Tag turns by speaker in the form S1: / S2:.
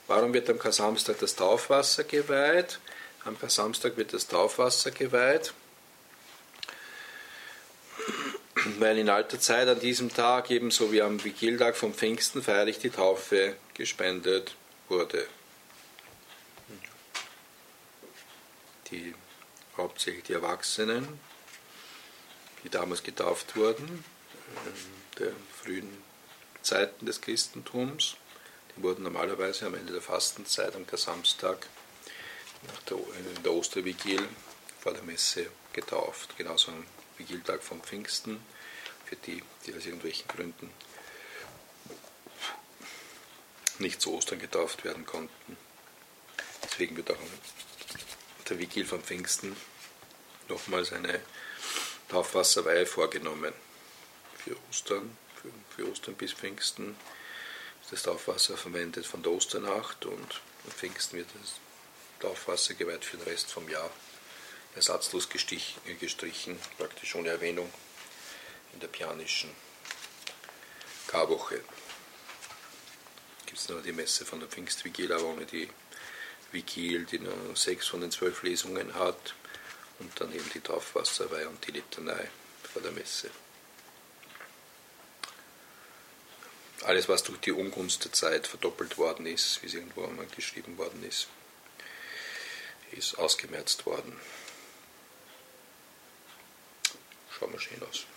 S1: Warum wird am Kar-Samstag das Taufwasser geweiht? Am Kar-Samstag wird das Taufwasser geweiht, weil in alter Zeit an diesem Tag, ebenso wie am Vigiltag vom Pfingsten, feierlich die Taufe gespendet wurde. Hauptsächlich die Erwachsenen, die damals getauft wurden, in den frühen Zeiten des Christentums, die wurden normalerweise am Ende der Fastenzeit am Kar-Samstag in der Ostervigil vor der Messe getauft, genauso am Vigiltag vom Pfingsten, für die aus irgendwelchen Gründen nicht zu Ostern getauft werden konnten. Deswegen wird auch der Vigil vom Pfingsten nochmals eine Taufwasserweihe vorgenommen. Für Ostern bis Pfingsten ist das Taufwasser verwendet von der Osternacht und am Pfingsten wird das Taufwasser geweiht für den Rest vom Jahr, ersatzlos gestrichen, praktisch ohne Erwähnung in der pianischen Karwoche. Gibt es noch die Messe von der Pfingstvigil, aber ohne die Vigil, die nur 6 von den 12 Lesungen hat, und dann eben die Taufwasserweihe und die Litanei vor der Messe. Alles, was durch die Ungunst der Zeit verdoppelt worden ist, wie es irgendwo einmal geschrieben worden ist ausgemerzt worden. Schauen wir schön aus.